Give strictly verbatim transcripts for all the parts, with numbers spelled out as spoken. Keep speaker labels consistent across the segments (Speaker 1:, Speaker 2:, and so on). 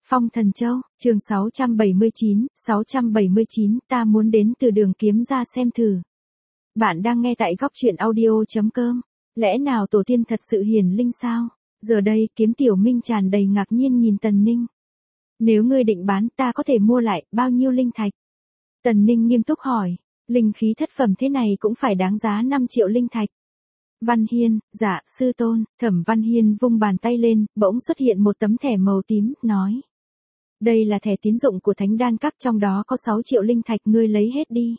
Speaker 1: Phong Thần Châu, chương sáu trăm bảy mươi chín, sáu trăm bảy mươi chín, ta muốn đến từ đường kiếm ra xem thử. Bạn đang nghe tại góc truyện audio.com. Lẽ nào tổ tiên thật sự hiển linh sao? Giờ đây, Kiếm Tiểu Minh tràn đầy ngạc nhiên nhìn Tần Ninh. Nếu ngươi định bán, ta có thể mua lại, bao nhiêu linh thạch? Tần Ninh nghiêm túc hỏi, linh khí thất phẩm thế này cũng phải đáng giá năm triệu linh thạch. Văn Hiên, dạ, sư tôn. Thẩm Văn Hiên vung bàn tay lên, bỗng xuất hiện một tấm thẻ màu tím, nói. Đây là thẻ tín dụng của Thánh Đan Các, trong đó có sáu triệu linh thạch, ngươi lấy hết đi.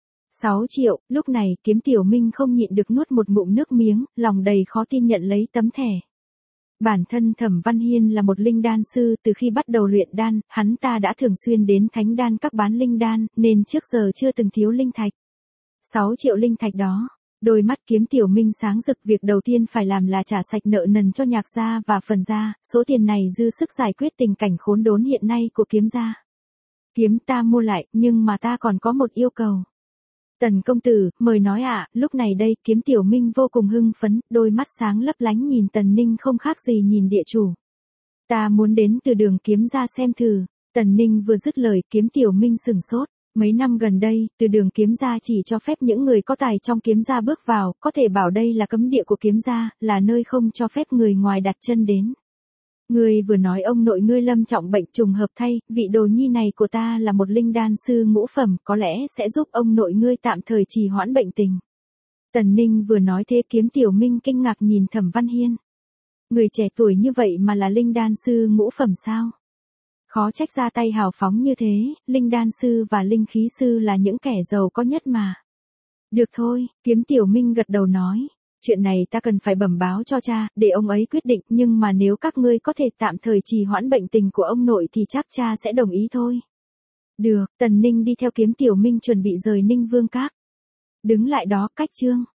Speaker 1: sáu triệu, lúc này, Kiếm Tiểu Minh không nhịn được nuốt một ngụm nước miếng, lòng đầy khó tin nhận lấy tấm thẻ. Bản thân Thẩm Văn Hiên là một linh đan sư, từ khi bắt đầu luyện đan, hắn ta đã thường xuyên đến Thánh Đan Các bán linh đan, nên trước giờ chưa từng thiếu linh thạch. sáu triệu linh thạch đó. Đôi mắt Kiếm Tiểu Minh sáng rực, việc đầu tiên phải làm là trả sạch nợ nần cho Nhạc gia và Phần gia, số tiền này dư sức giải quyết tình cảnh khốn đốn hiện nay của Kiếm gia. Kiếm ta mua lại, nhưng mà ta còn có một yêu cầu. Tần công tử, mời nói ạ. Lúc này đây, Kiếm Tiểu Minh vô cùng hưng phấn, đôi mắt sáng lấp lánh nhìn Tần Ninh không khác gì nhìn địa chủ. Ta muốn đến từ đường Kiếm gia xem thử. Tần Ninh vừa dứt lời, Kiếm Tiểu Minh sửng sốt. Mấy năm gần đây, từ đường Kiếm gia chỉ cho phép những người có tài trong Kiếm gia bước vào, có thể bảo đây là cấm địa của Kiếm gia, là nơi không cho phép người ngoài đặt chân đến. Ngươi vừa nói ông nội ngươi lâm trọng bệnh, trùng hợp thay, vị đồ nhi này của ta là một linh đan sư ngũ phẩm, có lẽ sẽ giúp ông nội ngươi tạm thời trì hoãn bệnh tình. Tần Ninh vừa nói thế, Kiếm Tiểu Minh kinh ngạc nhìn Thẩm Văn Hiên. Người trẻ tuổi như vậy mà là linh đan sư ngũ phẩm sao? Khó trách ra tay hào phóng như thế, linh đan sư và linh khí sư là những kẻ giàu có nhất mà. Được thôi, Kiếm Tiểu Minh gật đầu nói, chuyện này ta cần phải bẩm báo cho cha, để ông ấy quyết định, nhưng mà nếu các ngươi có thể tạm thời trì hoãn bệnh tình của ông nội thì chắc cha sẽ đồng ý thôi. Được, Tần Ninh đi theo Kiếm Tiểu Minh chuẩn bị rời Ninh Vương Các. Đứng lại đó, cách chương.